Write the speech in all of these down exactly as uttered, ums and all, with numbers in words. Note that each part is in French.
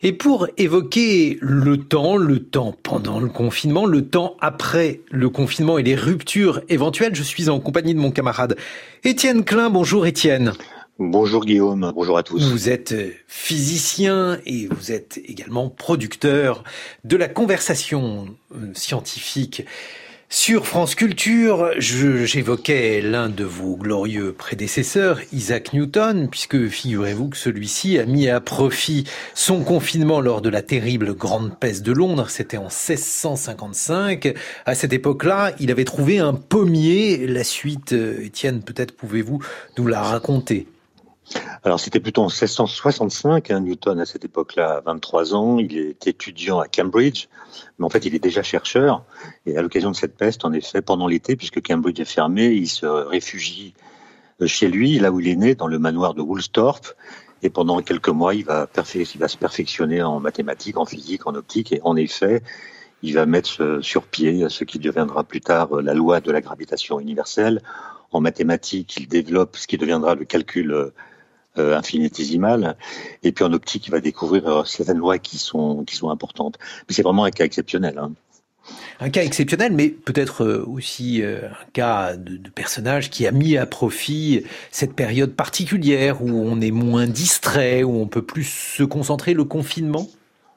Et pour évoquer le temps, le temps pendant le confinement, le temps après le confinement et les ruptures éventuelles, je suis en compagnie de mon camarade Étienne Klein. Bonjour Étienne. Bonjour Guillaume, bonjour à tous. Vous êtes physicien et vous êtes également producteur de la conversation scientifique sur France Culture. Je, j'évoquais l'un de vos glorieux prédécesseurs, Isaac Newton, puisque figurez-vous que celui-ci a mis à profit son confinement lors de la terrible Grande Peste de Londres. C'était en seize cent cinquante-cinq. À cette époque-là, il avait trouvé un pommier. La suite, Étienne, peut-être pouvez-vous nous la raconter? Alors c'était plutôt en seize cent soixante-cinq, hein, Newton à cette époque-là a vingt-trois ans, il est étudiant à Cambridge, mais en fait il est déjà chercheur, et à l'occasion de cette peste, en effet, pendant l'été, puisque Cambridge est fermé, il se réfugie chez lui, là où il est né, dans le manoir de Woolsthorpe, et pendant quelques mois il va, perfe- il va se perfectionner en mathématiques, en physique, en optique, et en effet il va mettre sur pied ce qui deviendra plus tard la loi de la gravitation universelle. En mathématiques, il développe ce qui deviendra le calcul Euh, infinitésimale, et puis en optique, il va découvrir euh, certaines lois qui sont qui sont importantes. Mais c'est vraiment un cas exceptionnel. Hein. Un cas exceptionnel, mais peut-être aussi euh, un cas de, de personnage qui a mis à profit cette période particulière où on est moins distrait, où on peut plus se concentrer, le confinement.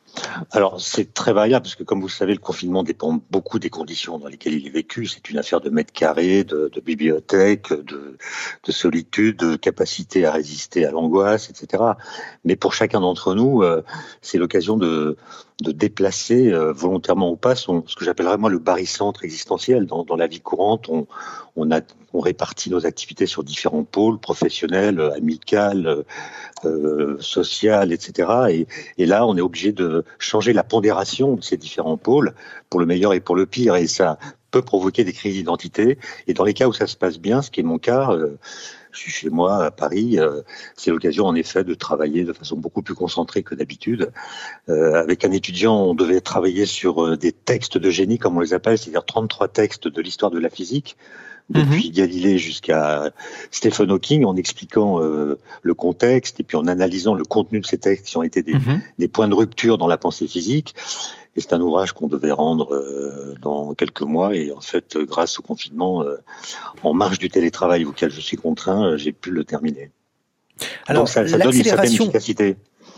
Alors, c'est très variable, parce que comme vous le savez, le confinement dépend beaucoup des conditions dans lesquelles il est vécu. C'est une affaire de mètres carrés, de, de bibliothèque, de, de solitude, de capacité à résister à l'angoisse, et cetera. Mais pour chacun d'entre nous, euh, c'est l'occasion de, de déplacer, euh, volontairement ou pas, son, ce que j'appellerais moi le barycentre existentiel. Dans, dans la vie courante, on, on, a, on répartit nos activités sur différents pôles, professionnels, amicales, euh, sociales, et cetera. Et, et là, on est obligé de changer la pondération de ces différents pôles pour le meilleur et pour le pire, et ça peut provoquer des crises d'identité. Et dans les cas où ça se passe bien, ce qui est mon cas, euh, je suis chez moi à Paris, euh, c'est l'occasion en effet de travailler de façon beaucoup plus concentrée que d'habitude. Euh, avec un étudiant, on devait travailler sur euh, des textes de génie, comme on les appelle, c'est-à-dire trente-trois textes de l'histoire de la physique, depuis mmh. Galilée jusqu'à Stephen Hawking, en expliquant euh, le contexte et puis en analysant le contenu de ces textes qui ont été des, mmh. des points de rupture dans la pensée physique. Et c'est un ouvrage qu'on devait rendre euh, dans quelques mois. Et en fait, grâce au confinement, euh, en marge du télétravail auquel je suis contraint, euh, j'ai pu le terminer. Alors, donc ça, ça donne une certaine efficacité.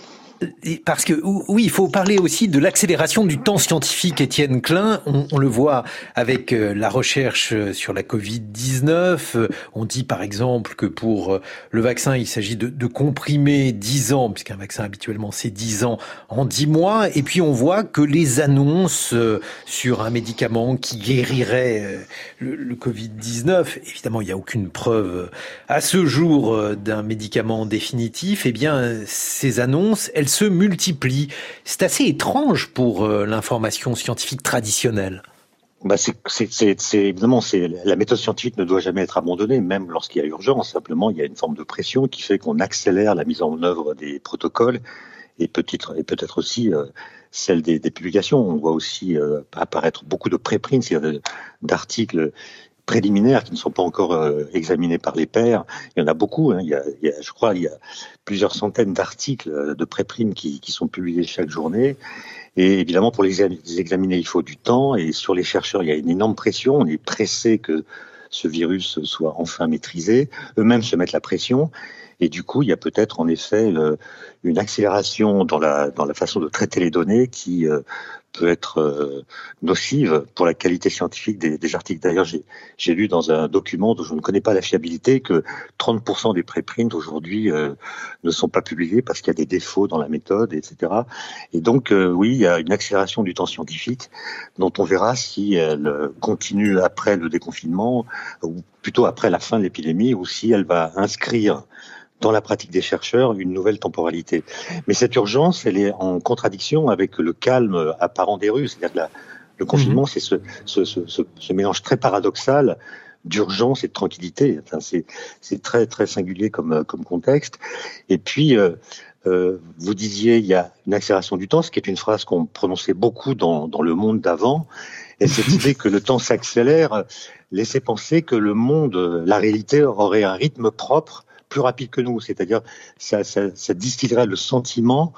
Parce que oui, il faut parler aussi de l'accélération du temps scientifique, Étienne Klein. On, on le voit avec la recherche sur la covid dix-neuf. On dit par exemple que pour le vaccin, il s'agit de, de comprimer dix ans, puisqu'un vaccin habituellement c'est dix ans, en dix mois. Et puis on voit que les annonces sur un médicament qui guérirait le, le covid dix-neuf, évidemment il n'y a aucune preuve à ce jour d'un médicament définitif, eh bien ces annonces, elles se multiplient. C'est assez étrange pour euh, l'information scientifique traditionnelle. Bah c'est, c'est, c'est, c'est évidemment, c'est la méthode scientifique ne doit jamais être abandonnée, même lorsqu'il y a urgence. Simplement, il y a une forme de pression qui fait qu'on accélère la mise en œuvre des protocoles et peut-être et peut-être aussi euh, celle des, des publications. On voit aussi euh, apparaître beaucoup de préprints, c'est-à-dire d'articles préliminaires qui ne sont pas encore euh, examinés par les pairs. Il y en a beaucoup. Hein. Il y a, il y a, je crois, il y a plusieurs centaines d'articles de préprints qui, qui sont publiés chaque journée. Et évidemment, pour les examiner, il faut du temps. Et sur les chercheurs, il y a une énorme pression. On est pressé que ce virus soit enfin maîtrisé. Eux-mêmes se mettent la pression. Et du coup, il y a peut-être en effet le, une accélération dans la, dans la façon de traiter les données qui euh, peut être euh, nocive pour la qualité scientifique des, des articles. D'ailleurs, j'ai, j'ai lu dans un document dont je ne connais pas la fiabilité que trente pour cent des préprints aujourd'hui euh, ne sont pas publiés parce qu'il y a des défauts dans la méthode, et cetera. Et donc, euh, oui, il y a une accélération du temps scientifique dont on verra si elle continue après le déconfinement, ou plutôt après la fin de l'épidémie, ou si elle va inscrire dans la pratique des chercheurs, une nouvelle temporalité. Mais cette urgence, elle est en contradiction avec le calme apparent des rues. C'est-à-dire que la, le confinement, mmh. c'est ce, ce, ce, ce, ce mélange très paradoxal d'urgence et de tranquillité. Enfin, c'est, c'est très, très singulier comme, comme contexte. Et puis, euh, euh, vous disiez, il y a une accélération du temps, ce qui est une phrase qu'on prononçait beaucoup dans, dans le monde d'avant. Et cette idée que le temps s'accélère laissait penser que le monde, la réalité, aurait un rythme propre, plus rapide que nous, c'est-à-dire ça, ça, ça distillerait le sentiment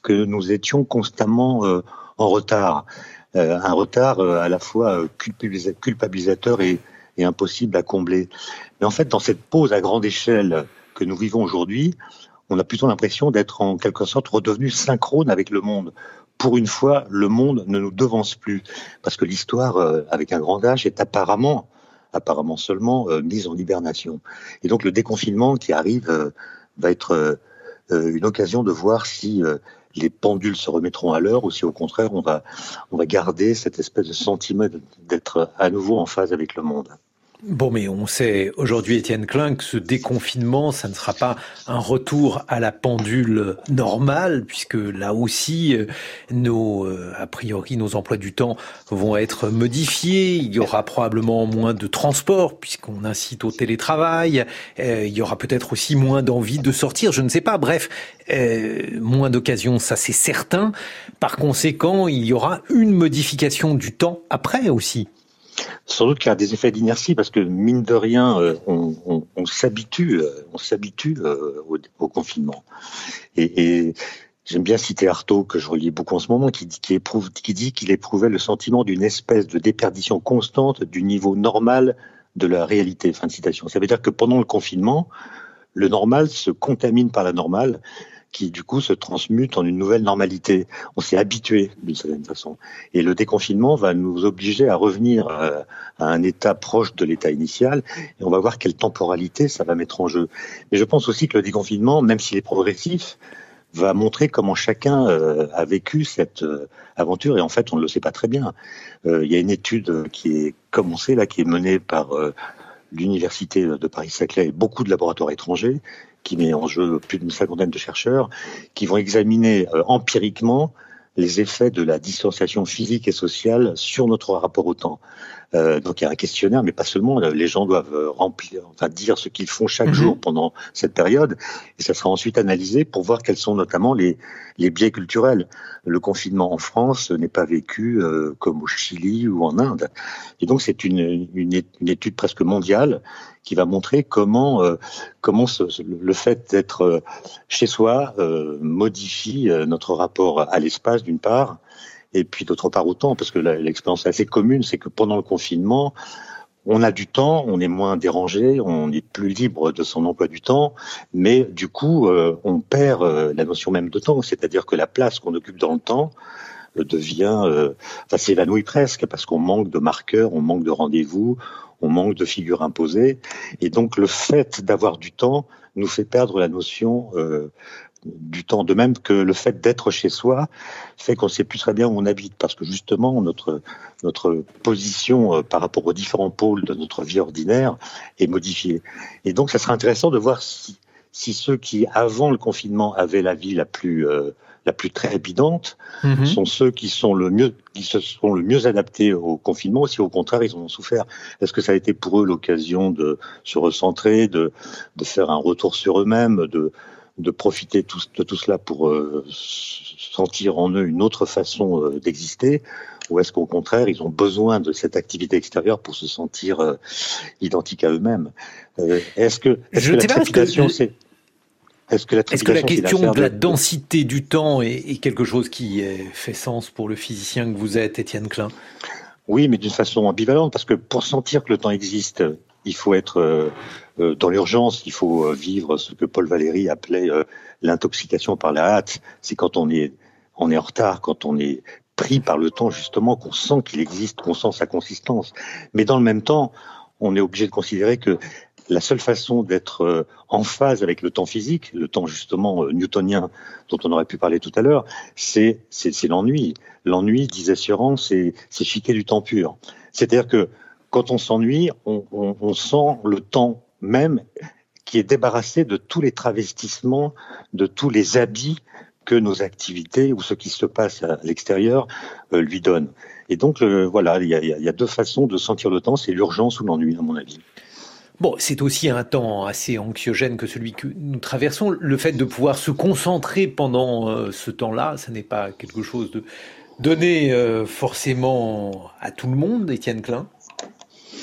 que nous étions constamment euh, en retard. Euh, un retard euh, à la fois euh, culpabilisa- culpabilisateur et, et impossible à combler. Mais en fait, dans cette pause à grande échelle que nous vivons aujourd'hui, on a plutôt l'impression d'être en quelque sorte redevenu synchrone avec le monde. Pour une fois, le monde ne nous devance plus, parce que l'histoire, euh, avec un grand H, est apparemment, apparemment seulement, euh, mise en hibernation. Et donc le déconfinement qui arrive euh, va être euh, euh, une occasion de voir si euh, les pendules se remettront à l'heure ou si au contraire on va, on va garder cette espèce de sentiment d'être à nouveau en phase avec le monde. Bon, mais on sait aujourd'hui, Étienne Klein, que ce déconfinement, ça ne sera pas un retour à la pendule normale, puisque là aussi, nos, a priori, nos emplois du temps vont être modifiés. Il y aura probablement moins de transport, puisqu'on incite au télétravail. Euh, il y aura peut-être aussi moins d'envie de sortir, je ne sais pas. Bref, euh, moins d'occasions, ça c'est certain. Par conséquent, il y aura une modification du temps après aussi. Sans doute qu'il y a des effets d'inertie parce que mine de rien, euh, on, on, on s'habitue, euh, on s'habitue euh, au, au confinement. Et, et j'aime bien citer Artaud que je relis beaucoup en ce moment, qui dit, qui éprouve, qui dit qu'il éprouvait le sentiment d'une espèce de déperdition constante du niveau normal de la réalité. Fin de citation. Ça veut dire que pendant le confinement, le normal se contamine par la normale, qui du coup se transmute en une nouvelle normalité. On s'est habitué d'une certaine façon. Et le déconfinement va nous obliger à revenir à un état proche de l'état initial, et on va voir quelle temporalité ça va mettre en jeu. Mais je pense aussi que le déconfinement, même s'il est progressif, va montrer comment chacun euh, a vécu cette euh, aventure, et en fait on ne le sait pas très bien. Euh, il y a une étude qui est commencée là, qui est menée par euh, l'université de Paris-Saclay et beaucoup de laboratoires étrangers, qui met en jeu plus d'une cinquantaine de chercheurs, qui vont examiner euh, empiriquement les effets de la distanciation physique et sociale sur notre rapport au temps. Euh, donc il y a un questionnaire, mais pas seulement. Les gens doivent remplir, enfin dire ce qu'ils font chaque mmh. jour pendant cette période, et ça sera ensuite analysé pour voir quels sont notamment les, les biais culturels. Le confinement en France n'est pas vécu euh, comme au Chili ou en Inde, et donc c'est une, une, une étude presque mondiale qui va montrer comment euh, comment ce, le fait d'être euh, chez soi euh, modifie euh, notre rapport à l'espace d'une part, et puis d'autre part au temps, parce que la, l'expérience assez commune, c'est que pendant le confinement, on a du temps, on est moins dérangé, on est plus libre de son emploi du temps, mais du coup, euh, on perd euh, la notion même de temps, c'est-à-dire que la place qu'on occupe dans le temps euh, devient, euh, enfin s'évanouit presque, parce qu'on manque de marqueurs, on manque de rendez-vous, on manque de figures imposées, et donc le fait d'avoir du temps nous fait perdre la notion euh, du temps, de même que le fait d'être chez soi fait qu'on ne sait plus très bien où on habite, parce que justement notre notre position euh, par rapport aux différents pôles de notre vie ordinaire est modifiée. Et donc ça sera intéressant de voir si si ceux qui avant le confinement avaient la vie la plus euh, la plus trépidante mmh. sont ceux qui sont le mieux qui se sont le mieux adaptés au confinement, ou si au contraire ils en ont souffert. Est-ce que ça a été pour eux l'occasion de se recentrer, de de faire un retour sur eux-mêmes, de de profiter tout, de tout cela pour euh, sentir en eux une autre façon euh, d'exister, ou est-ce qu'au contraire ils ont besoin de cette activité extérieure pour se sentir euh, identiques à eux-mêmes? euh, Est-ce que, est-ce que la trépidation, c'est Est-ce que la, Est-ce que la question de la densité du temps est, est quelque chose qui fait sens pour le physicien que vous êtes, Étienne Klein? Oui, mais d'une façon ambivalente, parce que pour sentir que le temps existe, il faut être euh, euh, dans l'urgence, il faut euh, vivre ce que Paul Valéry appelait euh, l'intoxication par la hâte. C'est quand on est, on est en retard, quand on est pris par le temps, justement, qu'on sent qu'il existe, qu'on sent sa consistance. Mais dans le même temps, on est obligé de considérer que la seule façon d'être euh, en phase avec le temps physique, le temps justement euh, newtonien dont on aurait pu parler tout à l'heure, c'est, c'est, c'est l'ennui. L'ennui, disait Sioran, c'est, c'est chiquer du temps pur. C'est-à-dire que quand on s'ennuie, on, on, on sent le temps même qui est débarrassé de tous les travestissements, de tous les habits que nos activités ou ce qui se passe à l'extérieur euh, lui donnent. Et donc, euh, voilà, il y a, il y a deux façons de sentir le temps, c'est l'urgence ou l'ennui, à mon avis. Bon, c'est aussi un temps assez anxiogène que celui que nous traversons. Le fait de pouvoir se concentrer pendant euh, ce temps-là, ça n'est pas quelque chose de donné euh, forcément à tout le monde, Étienne Klein?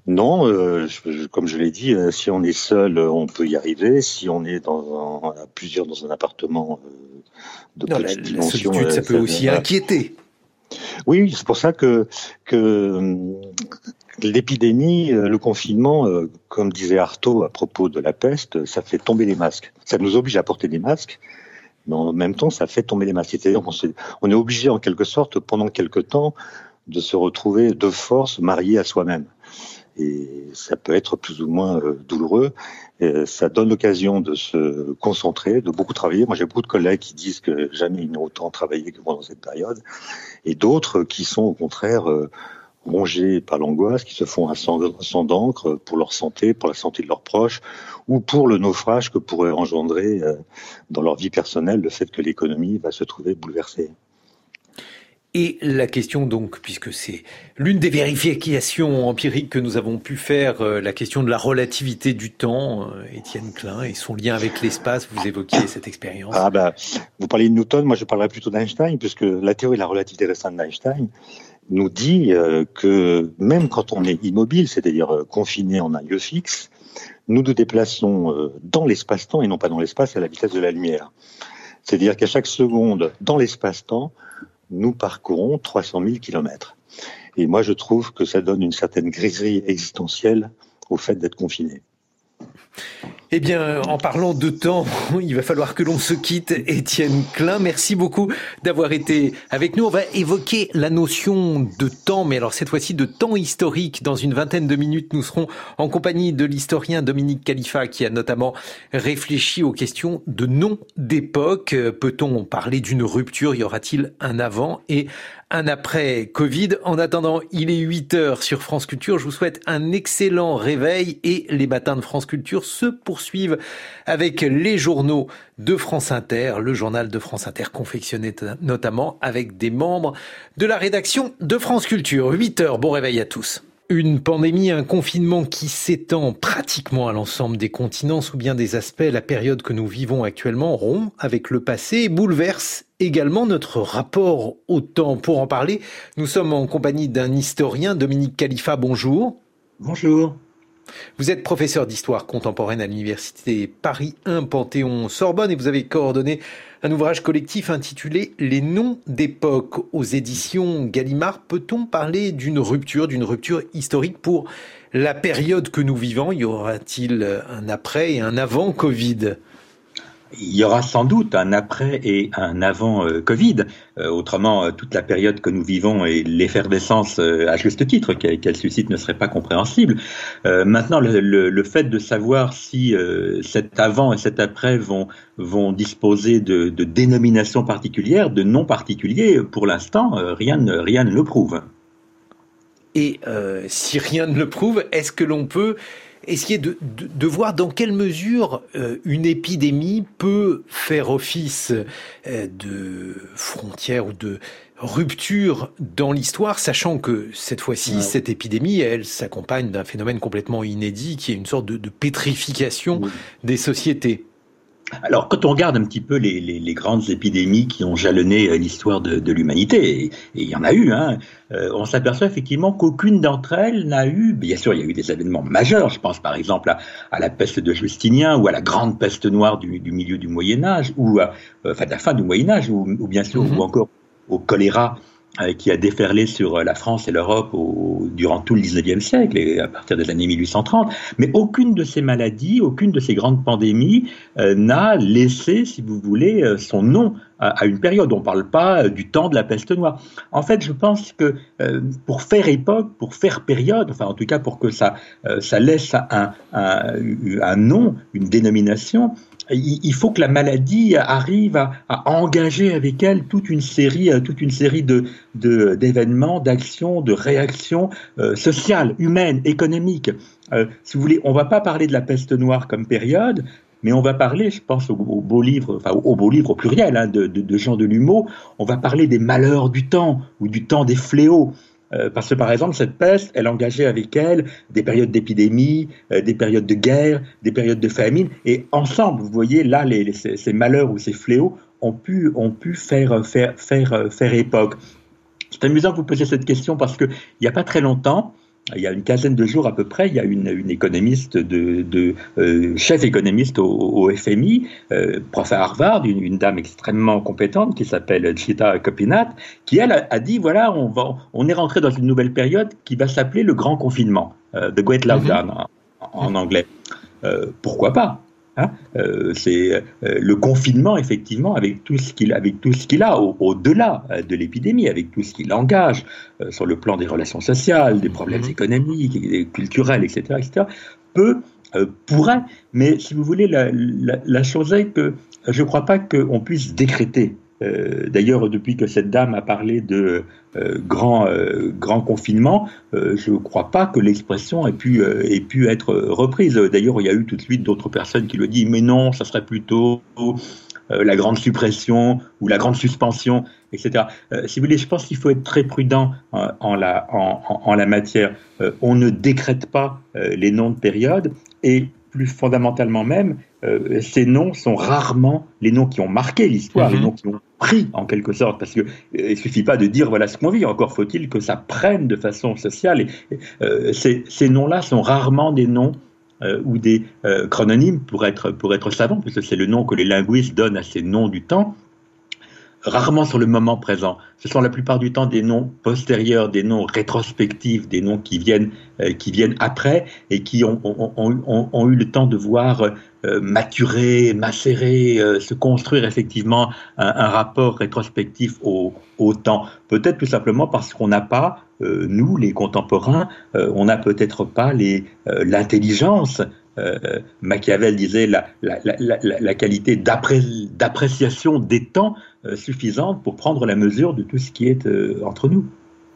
Non, euh, je, comme je l'ai dit, euh, si on est seul, on peut y arriver. Si on est dans un, à plusieurs dans un appartement euh, de Non, la, petite la dimension, solitude, euh, ça peut ça, aussi voilà. inquiéter. Oui, c'est pour ça que, que l'épidémie, le confinement, euh, comme disait Artaud à propos de la peste, ça fait tomber les masques. Ça nous oblige à porter des masques, mais en même temps, ça fait tomber les masques. C'est-à-dire qu'on se- on est obligé en quelque sorte, pendant quelque temps, de se retrouver de force marié à soi-même. Et ça peut être plus ou moins euh, douloureux. Et ça donne l'occasion de se concentrer, de beaucoup travailler. Moi, j'ai beaucoup de collègues qui disent que jamais ils n'ont autant travaillé que pendant cette période, et d'autres qui sont au contraire euh, rongés par l'angoisse, qui se font un sang, un sang d'encre pour leur santé, pour la santé de leurs proches, ou pour le naufrage que pourrait engendrer euh, dans leur vie personnelle le fait que l'économie va se trouver bouleversée. Et la question donc, puisque c'est l'une des vérifications empiriques que nous avons pu faire, euh, la question de la relativité du temps, euh, Étienne Klein, et son lien avec l'espace, vous évoquiez cette expérience. Ah bah, vous parlez de Newton, moi je parlerai plutôt d'Einstein, puisque la théorie de la relativité restreinte d'Einstein nous dit euh, que même quand on est immobile, c'est-à-dire euh, confiné en un lieu fixe, nous nous déplaçons euh, dans l'espace-temps et non pas dans l'espace à la vitesse de la lumière. C'est-à-dire qu'à chaque seconde, dans l'espace-temps, nous parcourons trois cent mille kilomètres. Et moi, je trouve que ça donne une certaine griserie existentielle au fait d'être confiné. Eh bien, en parlant de temps, il va falloir que l'on se quitte. Étienne Klein, merci beaucoup d'avoir été avec nous. On va évoquer la notion de temps, mais alors cette fois-ci de temps historique. Dans une vingtaine de minutes, nous serons en compagnie de l'historien Dominique Khalifa, qui a notamment réfléchi aux questions de nom d'époque. Peut-on parler d'une rupture? Y aura-t-il un avant et un après Covid? En attendant, il est huit heures sur France Culture. Je vous souhaite un excellent réveil et les matins de France Culture se poursuivent avec les journaux de France Inter, le journal de France Inter confectionné notamment avec des membres de la rédaction de France Culture. huit heures, bon réveil à tous. Une pandémie, un confinement qui s'étend pratiquement à l'ensemble des continents sous bien des aspects. La période que nous vivons actuellement rompt avec le passé et bouleverse également notre rapport au temps. Pour en parler, nous sommes en compagnie d'un historien, Dominique Khalifa, bonjour. Bonjour. Vous êtes professeur d'histoire contemporaine à l'université Paris un Panthéon-Sorbonne et vous avez coordonné un ouvrage collectif intitulé « Les noms d'époque » aux éditions Gallimard. Peut-on parler d'une rupture, d'une rupture historique pour la période que nous vivons? Y aura-t-il un après et un avant Covid? Il y aura sans doute un après et un avant euh, Covid. Euh, autrement, euh, toute la période que nous vivons et l'effervescence, euh, à juste titre, qu'elle, qu'elle suscite ne serait pas compréhensible. Euh, maintenant, le, le, le fait de savoir si euh, cet avant et cet après vont, vont disposer de, de dénominations particulières, de noms particuliers, pour l'instant, euh, rien, ne, rien ne le prouve. Et euh, si rien ne le prouve, est-ce que l'on peut essayer de, de, de voir dans quelle mesure euh, une épidémie peut faire office euh, de frontière ou de rupture dans l'histoire, sachant que cette fois-ci, ouais. cette épidémie, elle s'accompagne d'un phénomène complètement inédit qui est une sorte de, de pétrification oui. des sociétés. Alors, quand on regarde un petit peu les, les, les grandes épidémies qui ont jalonné l'histoire de, de l'humanité, et il y en a eu, hein, euh, on s'aperçoit effectivement qu'aucune d'entre elles n'a eu, bien sûr, il y a eu des événements majeurs, je pense par exemple à, à la peste de Justinien, ou à la grande peste noire du, du milieu du Moyen-Âge, ou à, euh, enfin de la fin du Moyen-Âge, ou, ou bien sûr, mm-hmm. ou encore au choléra, qui a déferlé sur la France et l'Europe au, durant tout le dix-neuvième siècle et à partir des années mille huit cent trente. Mais aucune de ces maladies, aucune de ces grandes pandémies euh, n'a laissé, si vous voulez, euh, son nom à, à une période. On ne parle pas euh, du temps de la peste noire. En fait, je pense que euh, pour faire époque, pour faire période, enfin en tout cas pour que ça, euh, ça laisse un, un, un nom, une dénomination, il faut que la maladie arrive à, à engager avec elle toute une série, toute une série de, de, d'événements, d'actions, de réactions euh, sociales, humaines, économiques. Euh, si vous voulez, on ne va pas parler de la peste noire comme période, mais on va parler, je pense, au, au beau livre, enfin au, au beau livre au pluriel hein, de, de, de Jean Delumeau, on va parler des malheurs du temps ou du temps des fléaux. Euh, parce que, par exemple, cette peste, elle engageait avec elle des périodes d'épidémie, euh, des périodes de guerre, des périodes de famine. Et ensemble, vous voyez, là, les, les, ces, ces malheurs ou ces fléaux ont pu, ont pu faire, faire, faire, faire époque. C'est amusant que vous posiez cette question parce qu'il n'y a pas très longtemps, il y a une quinzaine de jours à peu près, il y a une, une économiste, de, de euh, chef économiste au, au F M I, euh, prof à Harvard, une, une dame extrêmement compétente qui s'appelle Chita Kopinath, qui elle a, a dit voilà, on, va, on est rentré dans une nouvelle période qui va s'appeler le grand confinement, euh, the Great Lockdown mm-hmm. en, en anglais. Euh, pourquoi pas? Hein, euh, c'est euh, le confinement, effectivement, avec tout ce qu'il, avec tout ce qu'il a au, au-delà de l'épidémie, avec tout ce qu'il engage euh, sur le plan des relations sociales, des problèmes mmh. économiques, et culturels, et cetera, et cetera, peut, euh, pourrait, mais si vous voulez, la, la, la chose est que je ne crois pas qu'on puisse décréter. Euh, d'ailleurs, depuis que cette dame a parlé de euh, grand, euh, grand confinement, euh, je ne crois pas que l'expression ait pu, euh, ait pu être reprise. D'ailleurs, il y a eu tout de suite d'autres personnes qui le disent, mais non, ça serait plutôt euh, la grande suppression ou la grande suspension, et cetera. Euh, si vous voulez, je pense qu'il faut être très prudent euh, en, la, en, en, en la matière. Euh, on ne décrète pas euh, les noms de période et plus fondamentalement même, euh, ces noms sont rarement les noms qui ont marqué l'histoire, mmh. les noms qui ont pris en quelque sorte, parce que euh, il suffit pas de dire voilà ce qu'on vit, encore faut-il que ça prenne de façon sociale. Et, euh, ces, ces noms-là sont rarement des noms euh, ou des euh, chrononymes pour être pour être savant, parce que c'est le nom que les linguistes donnent à ces noms du temps. Rarement sur le moment présent. Ce sont la plupart du temps des noms postérieurs, des noms rétrospectifs, des noms qui viennent, euh, qui viennent après et qui ont, ont, ont, ont eu le temps de voir euh, maturer, macérer, euh, se construire effectivement un, un rapport rétrospectif au, au temps. Peut-être tout simplement parce qu'on n'a pas, euh, nous les contemporains, euh, on n'a peut-être pas les, euh, l'intelligence. Euh, Machiavel disait la, la, la, la, la qualité d'appré, d'appréciation des temps euh, suffisante pour prendre la mesure de tout ce qui est euh, entre nous.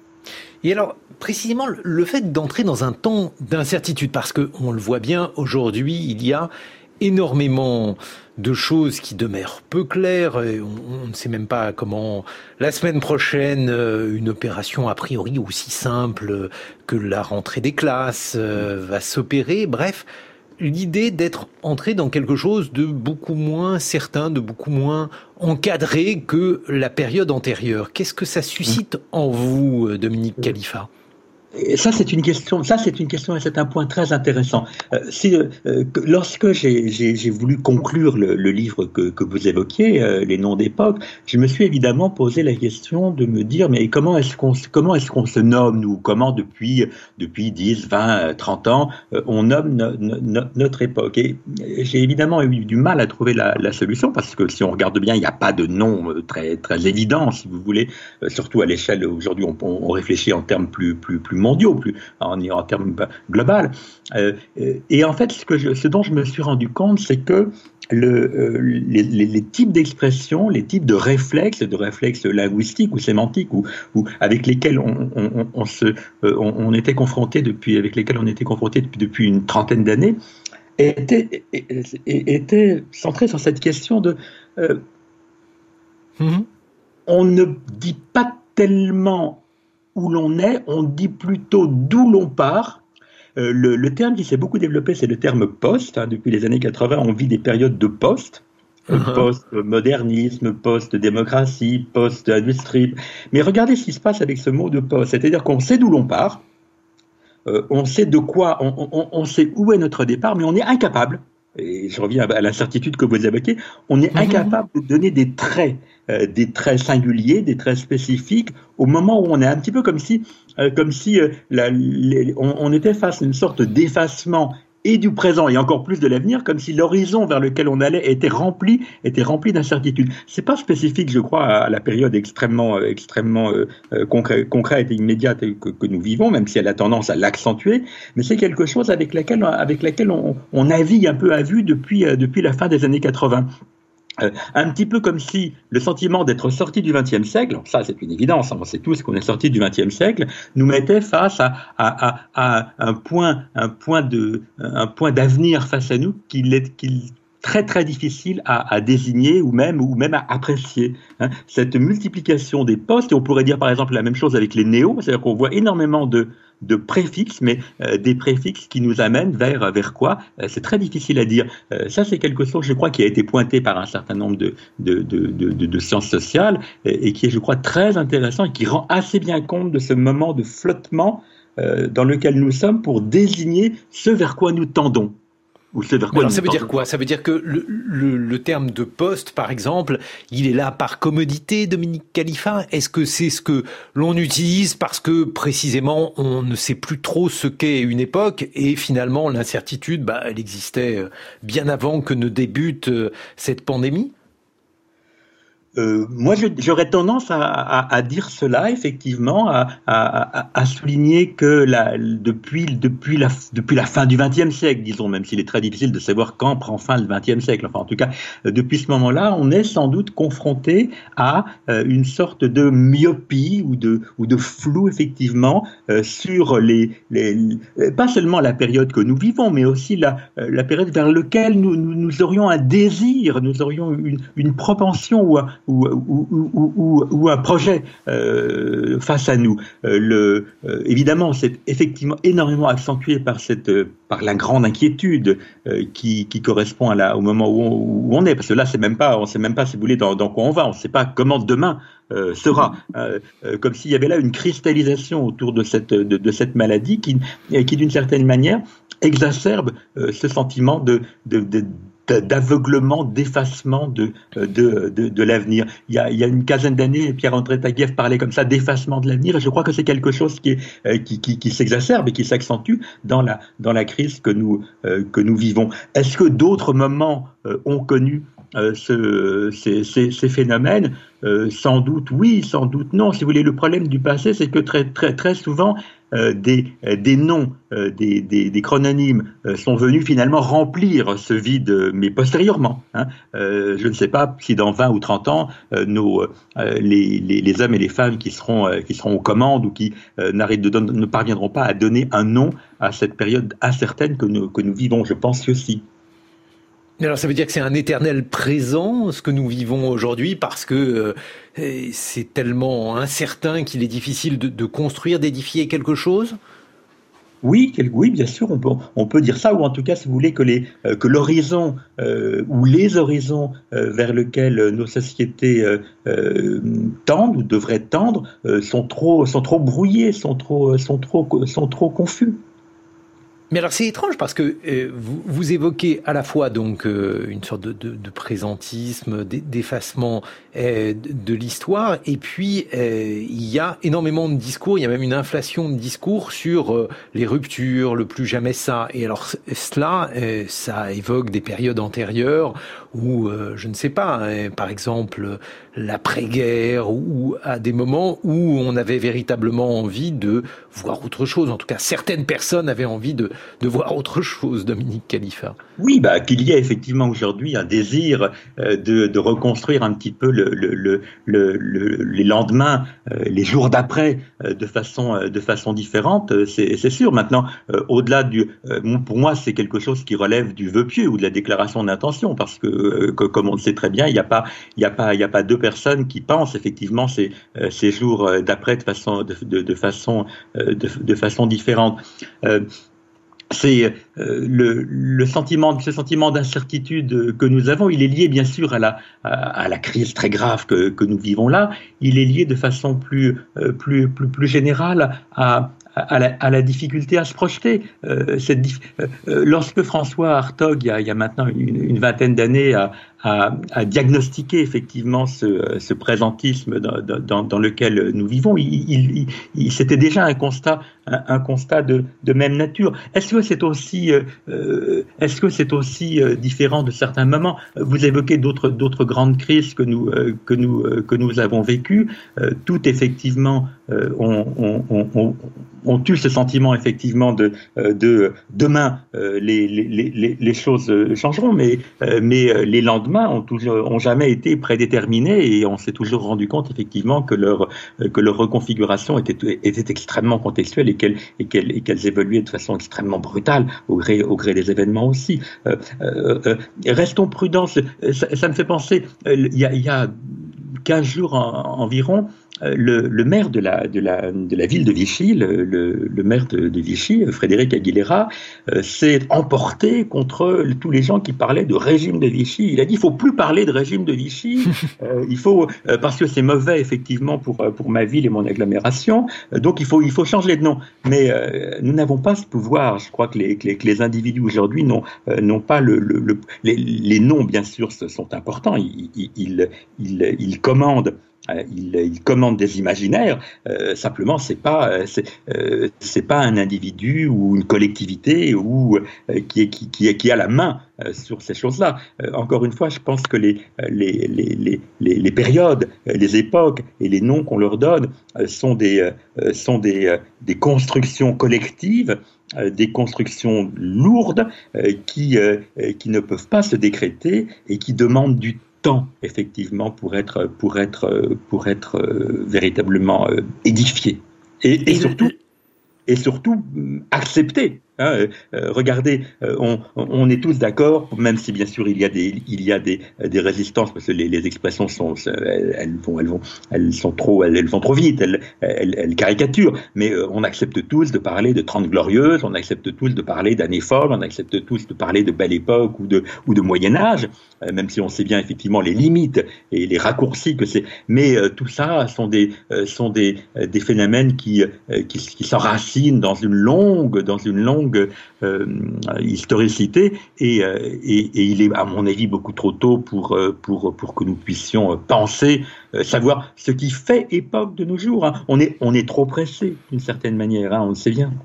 Et alors, précisément, le fait d'entrer dans un temps d'incertitude, parce qu'on le voit bien, aujourd'hui, il y a énormément de choses qui demeurent peu claires. On, on ne sait même pas comment, la semaine prochaine, une opération a priori aussi simple que la rentrée des classes euh, va s'opérer. Bref, l'idée d'être entré dans quelque chose de beaucoup moins certain, de beaucoup moins encadré que la période antérieure. Qu'est-ce que ça suscite en vous, Dominique Khalifa ? Et ça, c'est une question. Ça, c'est une question et c'est un point très intéressant. Euh, si, euh, lorsque j'ai, j'ai, j'ai voulu conclure le, le livre que, que vous évoquiez, euh, Les noms d'époque, je me suis évidemment posé la question de me dire, mais comment est-ce qu'on, comment est-ce qu'on se nomme, nous, comment depuis, depuis dix, vingt, trente ans, euh, on nomme no, no, notre époque. Et j'ai évidemment eu du mal à trouver la, la solution parce que si on regarde bien, il n'y a pas de nom très, très évident, si vous voulez, euh, surtout à l'échelle aujourd'hui, on, on réfléchit en termes plus, plus, plus mondiaux, plus en, en termes global. Euh, et en fait, ce, que je, ce dont je me suis rendu compte, c'est que le, euh, les, les, les types d'expressions, les types de réflexes, de réflexes linguistiques ou sémantiques, ou, ou avec lesquels on, on, on, on se, euh, on, on était confronté depuis, avec lesquels on était confronté depuis, depuis une trentaine d'années, étaient, étaient centrés sur cette question de, euh, mm-hmm. on ne dit pas tellement où l'on est, on dit plutôt d'où l'on part. Euh, le, le terme qui s'est beaucoup développé, c'est le terme post. Hein. Depuis les années quatre-vingts, on vit des périodes de post. Uh-huh. Post-modernisme, post-démocratie, post-industrie. Mais regardez ce qui se passe avec ce mot de post. C'est-à-dire qu'on sait d'où l'on part, euh, on sait de quoi, on, on, on sait où est notre départ, mais on est incapable, et je reviens à l'incertitude que vous évoquez, on est incapable de donner des traits, euh, des traits singuliers, des traits spécifiques, au moment où on est un petit peu comme si, euh, comme si euh, la, les, on, on était face à une sorte d'effacement et du présent et encore plus de l'avenir, comme si l'horizon vers lequel on allait était rempli, était rempli d'incertitudes. C'est pas spécifique, je crois, à la période extrêmement, extrêmement euh, concrète, concrète et immédiate que, que nous vivons, même si elle a tendance à l'accentuer, mais c'est quelque chose avec laquelle, avec laquelle on, on navigue un peu à vue depuis, euh, depuis la fin des années quatre-vingts. Euh, un petit peu comme si le sentiment d'être sorti du vingtième siècle, ça c'est une évidence, on sait tous qu'on est sorti du vingtième siècle, nous mettait face à, à, à, à un point, un point de, un point d'avenir face à nous qu'il est, qu'il très très difficile à, à désigner ou même ou même à apprécier. Hein. Cette multiplication des postes, et on pourrait dire par exemple la même chose avec les néos, c'est-à-dire qu'on voit énormément de de préfixes, mais euh, des préfixes qui nous amènent vers, vers quoi euh, c'est très difficile à dire. Euh, ça, c'est quelque chose, je crois, qui a été pointé par un certain nombre de, de, de, de, de, de sciences sociales et, et qui est, je crois, très intéressant et qui rend assez bien compte de ce moment de flottement euh, dans lequel nous sommes pour désigner ce vers quoi nous tendons. Ou ce vers quoi Alors nous ça veut tendons. dire quoi ? Ça veut dire que le, le, le terme de poste, par exemple, il est là par commodité, Dominique Khalifa ? Est-ce que c'est ce que l'on utilise parce que précisément on ne sait plus trop ce qu'est une époque et finalement l'incertitude, bah, elle existait bien avant que ne débute cette pandémie ? Euh, moi, je, j'aurais tendance à, à, à dire cela, effectivement, à, à, à souligner que la, depuis, depuis, la, depuis la fin du vingtième siècle, disons, même s'il est très difficile de savoir quand prend fin le vingtième siècle, enfin, en tout cas, depuis ce moment-là, on est sans doute confronté à euh, une sorte de myopie ou de, ou de flou, effectivement, euh, sur les, les, pas seulement la période que nous vivons, mais aussi la, la période vers laquelle nous, nous, nous aurions un désir, nous aurions une, une propension ou un, Ou, ou, ou, ou, ou un projet euh, face à nous. Euh, le, euh, évidemment, c'est effectivement énormément accentué par cette, euh, par la grande inquiétude euh, qui, qui correspond à la, au moment où on, où on est. Parce que là, c'est même pas, on ne sait même pas, si vous voulez, dans, dans quoi on va. On ne sait pas comment demain euh, sera. Euh, euh, comme s'il y avait là une cristallisation autour de cette, de, de cette maladie qui, qui d'une certaine manière, exacerbe euh, ce sentiment de, de, de d'aveuglement, d'effacement de, de, de, de l'avenir. Il y, a, il y a une quinzaine d'années, Pierre-André Taguieff parlait comme ça d'effacement de l'avenir, et je crois que c'est quelque chose qui, est, qui, qui, qui s'exacerbe et qui s'accentue dans la, dans la crise que nous, euh, que nous vivons. Est-ce que d'autres moments euh, ont connu euh, ce, ces, ces, ces phénomènes ? euh, Sans doute oui, sans doute non. Si vous voulez, le problème du passé, c'est que très, très, très souvent, Euh, des, euh, des noms, euh, des, des, des chrononymes euh, sont venus finalement remplir ce vide, euh, mais postérieurement. Hein. Euh, je ne sais pas si dans vingt ou trente ans, euh, nos, euh, les, les, les hommes et les femmes qui seront, euh, qui seront aux commandes ou qui euh, de don- ne parviendront pas à donner un nom à cette période incertaine que nous, que nous vivons. Je pense que si. Alors ça veut dire que c'est un éternel présent, ce que nous vivons aujourd'hui, parce que euh, c'est tellement incertain qu'il est difficile de, de construire, d'édifier quelque chose ? Oui, oui, bien sûr, on peut, on peut dire ça, ou en tout cas, si vous voulez, que, les, euh, que l'horizon euh, ou les horizons euh, vers lesquels nos sociétés euh, euh, tendent ou devraient tendre euh, sont trop, sont trop brouillés, sont trop, sont trop, sont trop confus. Mais alors c'est étrange parce que euh, vous, vous évoquez à la fois donc euh, une sorte de, de, de présentisme, d'effacement euh, de, de l'histoire, et puis euh, il y a énormément de discours, il y a même une inflation de discours sur euh, les ruptures, le plus jamais ça. Et alors cela, euh, ça évoque des périodes antérieures où, euh, je ne sais pas, hein, par exemple l'après-guerre, ou à des moments où on avait véritablement envie de voir autre chose. En tout cas, certaines personnes avaient envie de de voir autre chose, Dominique Khalifa. Oui, bah, qu'il y ait effectivement aujourd'hui un désir euh, de, de reconstruire un petit peu le, le, le, le, le, les lendemains, euh, les jours d'après, euh, de façon, euh, de façon différente, euh, c'est, c'est sûr. Maintenant, euh, au-delà du... Euh, pour moi, c'est quelque chose qui relève du vœu pieux ou de la déclaration d'intention, parce que, euh, que comme on le sait très bien, il n'y a pas, il n'y a pas, il n'y a pas deux personnes qui pensent effectivement ces, euh, ces jours d'après de façon, de, de, de façon, euh, de, de façon différente. Euh, C'est euh, le, le sentiment, ce sentiment d'incertitude que nous avons, il est lié bien sûr à la, à, à la crise très grave que, que nous vivons là. Il est lié de façon plus, euh, plus, plus, plus générale à, à, la, à la difficulté à se projeter. Euh, cette, euh, lorsque François Hartog, il y a, il y a maintenant une, une vingtaine d'années, a, a, a diagnostiqué effectivement ce, ce présentisme dans, dans, dans lequel nous vivons, il, il, il, c'était déjà un constat, un, un constat de, de même nature. Est-ce que c'est aussi, euh, est-ce que c'est aussi euh, différent de certains moments ? Vous évoquez d'autres, d'autres grandes crises que nous, euh, que nous, euh, que nous avons vécues. Euh, toutes effectivement euh, ont, ont, ont, ont eu ce sentiment effectivement de, de demain euh, les, les, les, les choses changeront, mais, euh, mais les lendemains ont, toujours, ont jamais été prédéterminés et on s'est toujours rendu compte effectivement que leur, que leur reconfiguration était, était extrêmement contextuelle et qu'elles, et qu'elles, et qu'elles évoluaient de façon extrêmement brutale au gré, au gré des événements aussi. Euh, euh, euh, restons prudents, ça, ça me fait penser, il y a, il y a quinze jours en, environ, le, le maire de la, de, la, de la ville de Vichy, le, le, le maire de, de Vichy, Frédéric Aguilera, euh, s'est emporté contre tous les gens qui parlaient de régime de Vichy. Il a dit il ne faut plus parler de régime de Vichy, euh, il faut, euh, parce que c'est mauvais effectivement pour, pour ma ville et mon agglomération, euh, donc il faut, il faut changer de nom. Mais euh, nous n'avons pas ce pouvoir. Je crois que les, que les, que les individus aujourd'hui n'ont, euh, n'ont pas le... le, le les, les noms, bien sûr, sont importants. Ils, ils, ils, ils, ils commandent Il, il commande des imaginaires, euh, simplement c'est pas c'est, euh, c'est pas un individu ou une collectivité ou euh, qui, qui, qui, qui a la main euh, sur ces choses-là. Euh, encore une fois, je pense que les, les, les, les, les périodes, les époques et les noms qu'on leur donne euh, sont des, euh, sont des, euh, des constructions collectives, euh, des constructions lourdes euh, qui, euh, qui ne peuvent pas se décréter et qui demandent du temps. temps, effectivement, pour être, pour être, pour être euh, véritablement euh, édifié. Et, et, et surtout, le... et surtout accepté. Hein, euh, regardez, euh, on, on est tous d'accord, même si bien sûr il y a des, il y a des, des résistances parce que les, les expressions sont, elles, elles vont, elles vont, elles sont trop, elles, elles vont trop vite, elles, elles, elles caricaturent. Mais euh, on accepte tous de parler de Trente Glorieuses, on accepte tous de parler d'années folles, on accepte tous de parler de Belle Époque ou de, ou de Moyen Âge, euh, même si on sait bien effectivement les limites et les raccourcis que c'est. Mais euh, tout ça sont des, euh, sont des, euh, des phénomènes qui, euh, qui, qui s'enracinent dans une longue, dans une longue Euh, historicité et, euh, et, et il est à mon avis beaucoup trop tôt pour, pour, pour que nous puissions penser, euh, savoir ce qui fait époque de nos jours. Hein. On est, on est trop pressé d'une certaine manière, hein, on le sait bien.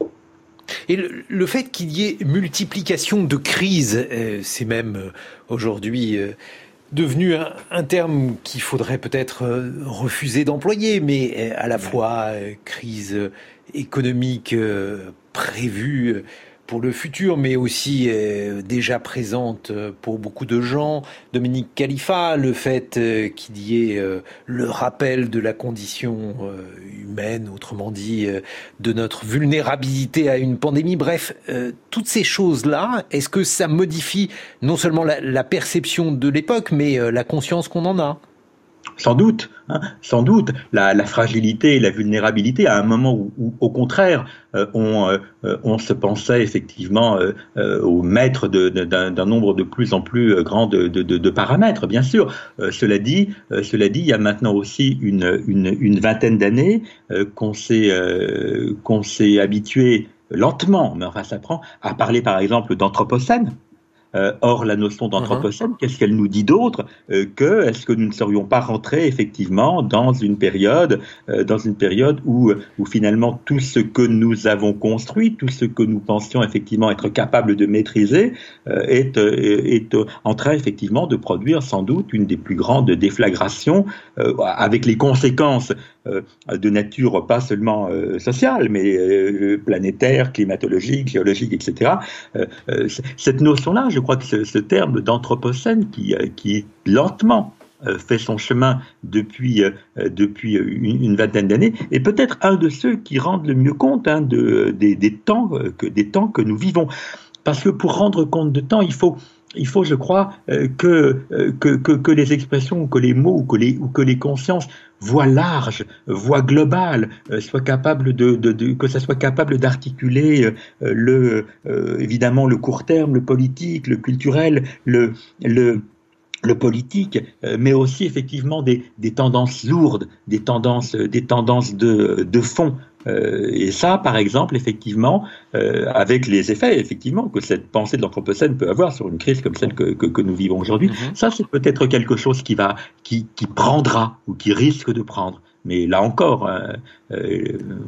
Et le, le fait qu'il y ait multiplication de crises, euh, c'est même euh, aujourd'hui euh, devenu un, un terme qu'il faudrait peut-être euh, refuser d'employer, mais euh, à la fois euh, crise économique euh, prévue pour le futur, mais aussi euh, déjà présente pour beaucoup de gens. Dominique Khalifa, le fait euh, qu'il y ait euh, le rappel de la condition euh, humaine, autrement dit, euh, de notre vulnérabilité à une pandémie. Bref, euh, toutes ces choses-là, est-ce que ça modifie non seulement la, la perception de l'époque, mais euh, la conscience qu'on en a ? Sans doute, hein, sans doute, la, la fragilité et la vulnérabilité, à un moment où, où au contraire, euh, on, euh, on se pensait effectivement euh, euh, au maître de, de, d'un, d'un nombre de plus en plus grand de, de, de, de paramètres, bien sûr. Euh, cela dit, euh, cela dit, il y a maintenant aussi une, une, une vingtaine d'années euh, qu'on s'est, euh, qu'on s'est habitué lentement, mais enfin ça prend, à parler par exemple d'anthropocène. Euh, or, la notion d'anthropocène, uh-huh. qu'est-ce qu'elle nous dit d'autre euh, que est-ce que nous ne serions pas rentrés effectivement dans une période, euh, dans une période où, où finalement tout ce que nous avons construit, tout ce que nous pensions effectivement être capables de maîtriser, euh, est, euh, est euh, en train effectivement de produire sans doute une des plus grandes déflagrations, euh, avec les conséquences euh, de nature pas seulement euh, sociale, mais euh, planétaire, climatologique, géologique, et cetera. Euh, euh, cette notion-là, je crois que ce, ce terme d'anthropocène qui, qui lentement euh, fait son chemin depuis, euh, depuis une, une vingtaine d'années est peut-être un de ceux qui rendent le mieux compte hein, de, des, des, temps, que, des temps que nous vivons. Parce que pour rendre compte de temps, il faut... Il faut, je crois, euh, que, euh, que, que, que les expressions, ou que les mots, ou que les, ou que les consciences voient large, voient global, euh, soient capables de, de, de, que ça soit capable d'articuler euh, le, euh, évidemment le court terme, le politique, le culturel, le, le, le politique, euh, mais aussi effectivement des, des tendances lourdes, des tendances, des tendances de, de fond. Euh, et ça, par exemple, effectivement, euh, avec les effets, effectivement, que cette pensée de l'anthropocène peut avoir sur une crise comme celle que, que, que nous vivons aujourd'hui, mm-hmm. ça, c'est peut-être quelque chose qui va, qui, qui prendra ou qui risque de prendre. Mais là encore, euh, euh,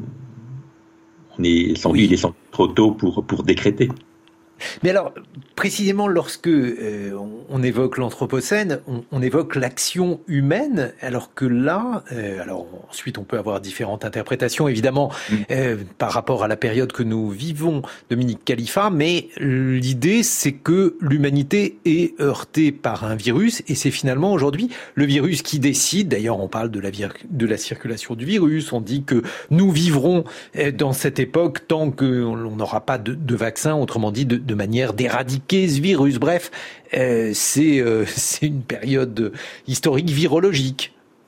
on est sans oui. il est sans trop tôt pour pour décréter. Mais alors, précisément lorsque euh, on évoque l'anthropocène, on, on évoque l'action humaine, alors que là, euh, alors ensuite on peut avoir différentes interprétations évidemment mmh. euh, par rapport à la période que nous vivons, Dominique Khalifa, mais l'idée c'est que l'humanité est heurtée par un virus et c'est finalement aujourd'hui le virus qui décide. D'ailleurs, on parle de la, vir- de la circulation du virus, on dit que nous vivrons dans cette époque tant qu'on n'aura pas de, de vaccin, autrement dit de de manière d'éradiquer ce virus. Bref, euh, c'est, euh, c'est une période historique virologique.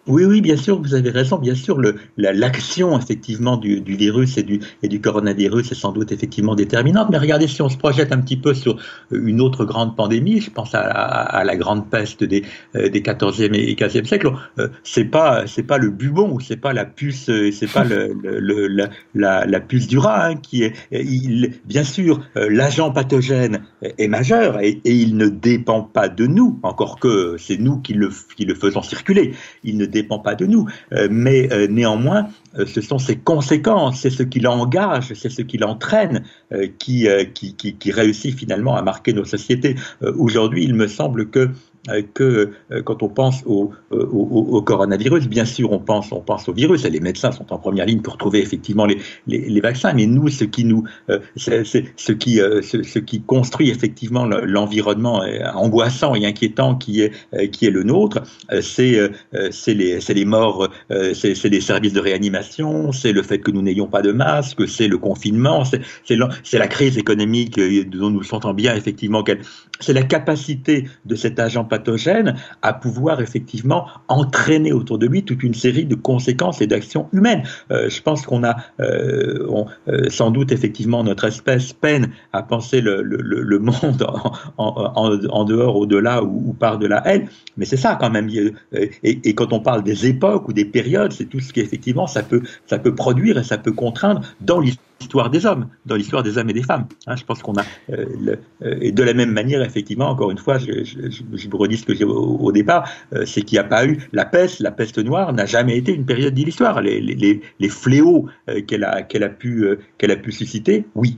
Oui, oui, bien sûr, vous avez raison. Bien sûr, le, la, l'action effectivement du, du virus et du, et du coronavirus est sans doute effectivement déterminante. Mais regardez, si on se projette un petit peu sur une autre grande pandémie, je pense à, à, à la grande peste des, des quatorzième et quinzième siècles. Euh, c'est pas, c'est pas le bubon, c'est pas la puce, c'est pas le, le, le, la, la, la puce du rat hein, qui est. Il, bien sûr, euh, l'agent pathogène est majeur et, et il ne dépend pas de nous, encore que c'est nous qui le, qui le faisons circuler. Il ne dépend pas de nous, euh, mais euh, néanmoins, euh, ce sont ses conséquences, c'est ce qui l'engage, c'est ce qui l'entraîne, euh, qui, euh, qui, qui, qui réussit finalement à marquer nos sociétés. Euh, aujourd'hui, il me semble que que euh, quand on pense au, au, au coronavirus, bien sûr, on pense, on pense au virus, et les médecins sont en première ligne pour trouver effectivement les, les, les vaccins, mais nous, ce qui nous, euh, c'est, c'est, ce qui, euh, ce, ce qui construit effectivement l'environnement angoissant et inquiétant qui est, euh, qui est le nôtre, euh, c'est, euh, c'est les, c'est les morts, euh, c'est, c'est les services de réanimation, c'est le fait que nous n'ayons pas de masque, c'est le confinement, c'est, c'est, la, c'est la crise économique dont nous sentons bien effectivement qu'elle, c'est la capacité de cet agent pathogène à pouvoir effectivement entraîner autour de lui toute une série de conséquences et d'actions humaines. Euh, je pense qu'on a euh, on, euh, sans doute effectivement notre espèce peine à penser le, le, le monde en, en, en, en dehors, au-delà ou, ou par-delà elle, mais c'est ça quand même. Et, et quand on parle des époques ou des périodes, c'est tout ce qui effectivement ça peut, ça peut produire et ça peut contraindre dans l'histoire. l'histoire des hommes, dans l'histoire des hommes et des femmes. Hein, je pense qu'on a, euh, le, euh, et de la même manière, effectivement, encore une fois, je, je, je, je vous redis ce que j'ai au, au départ, euh, c'est qu'il n'y a pas eu la peste, la peste noire n'a jamais été une période de l'histoire. Les, les, les fléaux euh, qu'elle a, qu'elle a pu, euh, qu'elle a pu susciter, oui.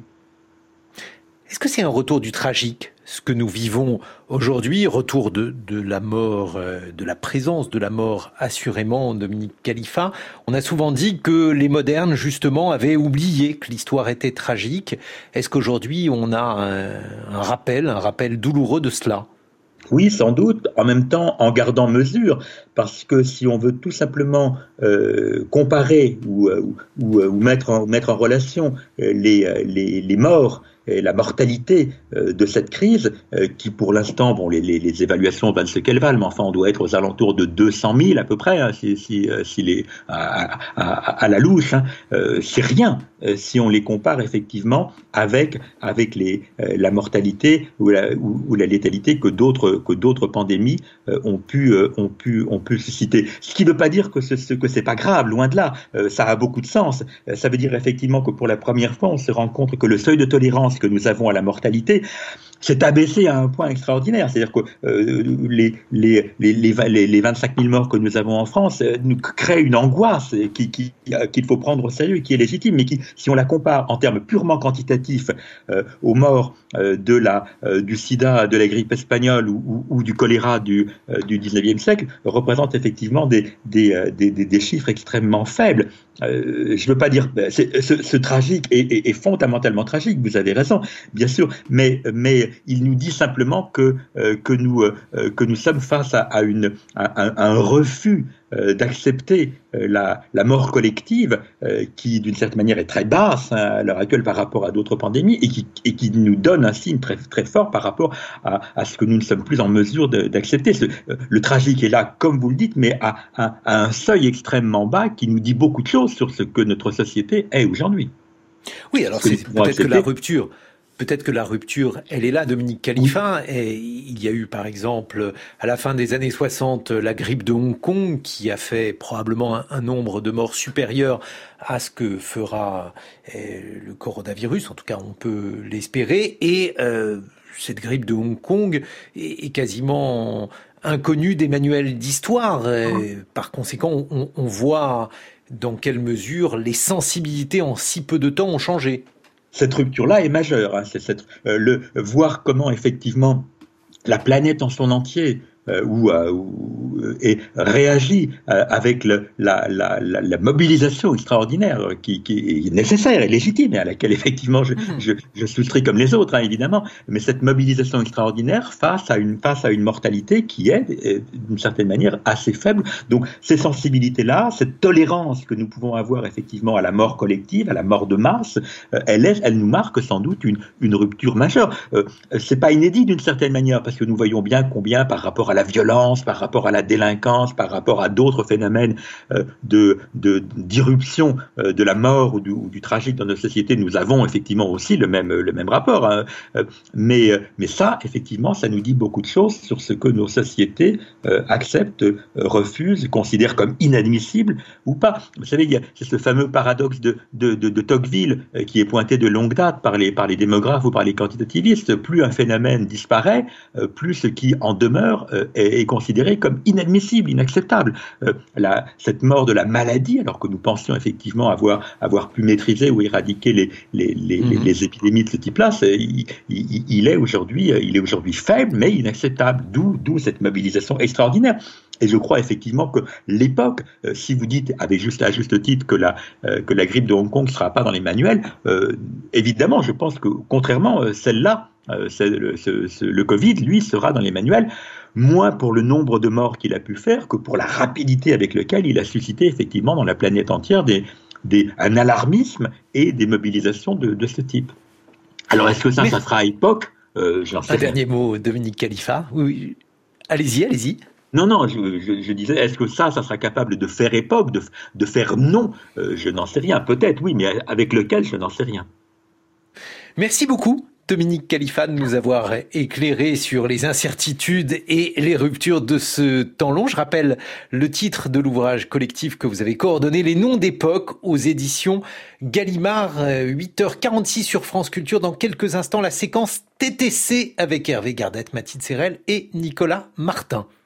Est-ce que c'est un retour du tragique, ce que nous vivons aujourd'hui, retour de, de la mort, euh, de la présence de la mort, assurément, Dominique Khalifa? On a souvent dit que les modernes, justement, avaient oublié que l'histoire était tragique. Est-ce qu'aujourd'hui, on a un, un rappel, un rappel douloureux de cela? Oui, sans doute, en même temps en gardant mesure, parce que si on veut tout simplement euh, comparer ou, ou, ou, ou mettre, en, mettre en relation les, les, les morts et la mortalité euh, de cette crise, euh, qui pour l'instant, bon, les, les, les évaluations valent ce qu'elles valent, mais enfin on doit être aux alentours de deux cent mille à peu près, hein, si, si, si les, à, à, à la louche, hein, euh, c'est rien euh, si on les compare effectivement avec, avec les, euh, la mortalité ou la, ou, ou la létalité que d'autres, que d'autres pandémies euh, ont, pu, euh, ont, pu, ont pu susciter. Ce qui ne veut pas dire que ce, ce, que c'est pas grave, loin de là, euh, ça a beaucoup de sens. Euh, ça veut dire effectivement que pour la première fois, on se rend compte que le seuil de tolérance que nous avons à la mortalité s'est abaissé à un point extraordinaire. C'est-à-dire que euh, les, les, les, les, les vingt-cinq mille morts que nous avons en France euh, nous créent une angoisse qui, qui, qu'il faut prendre au sérieux et qui est légitime, mais qui, si on la compare en termes purement quantitatifs euh, aux morts euh, de la, euh, du sida, de la grippe espagnole ou, ou, ou du choléra du, euh, du dix-neuvième siècle, représente effectivement des, des, des, des, des chiffres extrêmement faibles. Euh, je ne veux pas dire c'est, ce, ce tragique est, est, est fondamentalement tragique, vous avez raison, bien sûr, mais, mais il nous dit simplement que, euh, que, nous, euh, que nous sommes face à, à, une, à, à un refus euh, d'accepter euh, la, la mort collective euh, qui, d'une certaine manière, est très basse hein, à l'heure actuelle par rapport à d'autres pandémies et qui, et qui nous donne un signe très, très fort par rapport à, à ce que nous ne sommes plus en mesure de, d'accepter. Ce, euh, le tragique est là, comme vous le dites, mais à, à, à un seuil extrêmement bas qui nous dit beaucoup de choses sur ce que notre société est aujourd'hui. Oui, alors c'est peut-être que la rupture, peut-être que la rupture, elle est là, Dominique Khalifa. Oui. Et il y a eu, par exemple, à la fin des années soixante, la grippe de Hong Kong, qui a fait probablement un, un nombre de morts supérieur à ce que fera eh, le coronavirus. En tout cas, on peut l'espérer. Et euh, cette grippe de Hong Kong est, est quasiment inconnue des manuels d'histoire. Et, par conséquent, on, on voit dans quelle mesure les sensibilités en si peu de temps ont changé. Cette rupture-là est majeure. Hein. C'est cette, euh, le, voir comment effectivement la planète en son entier euh, ou, euh, ou et réagit euh, avec le, la, la, la, la mobilisation extraordinaire qui, qui est nécessaire et légitime et à laquelle effectivement je, mmh. je, je souscris comme les autres hein, évidemment, mais cette mobilisation extraordinaire face à une face à une mortalité qui est d'une certaine manière assez faible. Donc ces sensibilités-là, cette tolérance que nous pouvons avoir effectivement à la mort collective, à la mort de masse, euh, elle est, elle nous marque sans doute une, une rupture majeure. Euh, c'est pas inédit d'une certaine manière parce que nous voyons bien combien par rapport à à la violence, par rapport à la délinquance, par rapport à d'autres phénomènes euh, de, de, d'irruption euh, de la mort ou du, ou du tragique dans nos sociétés, nous avons effectivement aussi le même, le même rapport. Hein. Euh, mais, mais ça, effectivement, ça nous dit beaucoup de choses sur ce que nos sociétés euh, acceptent, euh, refusent, considèrent comme inadmissible ou pas. Vous savez, il y a c'est ce fameux paradoxe de, de, de, de Tocqueville euh, qui est pointé de longue date par les, par les démographes ou par les quantitativistes. Plus un phénomène disparaît, euh, plus ce qui en demeure euh, est, est considéré comme inadmissible, inacceptable. Euh, la, cette mort de la maladie, alors que nous pensions effectivement avoir, avoir pu maîtriser ou éradiquer les, les, les, mmh. les, les épidémies de ce type-là, c'est, il, il, il, est aujourd'hui, il est aujourd'hui faible, mais inacceptable. D'où, d'où cette mobilisation extraordinaire. Et je crois effectivement que l'époque, euh, si vous dites avec juste à juste titre que la euh, que la grippe de Hong Kong ne sera pas dans les manuels, euh, évidemment, je pense que contrairement euh, celle-là, euh, c'est le, ce, ce, le Covid, lui, sera dans les manuels, moins pour le nombre de morts qu'il a pu faire que pour la rapidité avec laquelle il a suscité effectivement dans la planète entière des, des un alarmisme et des mobilisations de, de ce type. Alors est-ce que ça, Mais... ça sera à époque euh, j'en sais Un rien. dernier mot, Dominique Khalifa. Oui, allez-y, allez-y. Non, non, je, je, je disais, est-ce que ça, ça sera capable de faire époque, de, de faire non euh, Je n'en sais rien, peut-être, oui, mais avec lequel, je n'en sais rien. Merci beaucoup, Dominique Khalifa, de nous avoir éclairé sur les incertitudes et les ruptures de ce temps long. Je rappelle le titre de l'ouvrage collectif que vous avez coordonné, Les Noms d'époque, aux éditions Gallimard, huit heures quarante-six sur France Culture. Dans quelques instants, la séquence T T C avec Hervé Gardette, Mathilde Serrel et Nicolas Martin.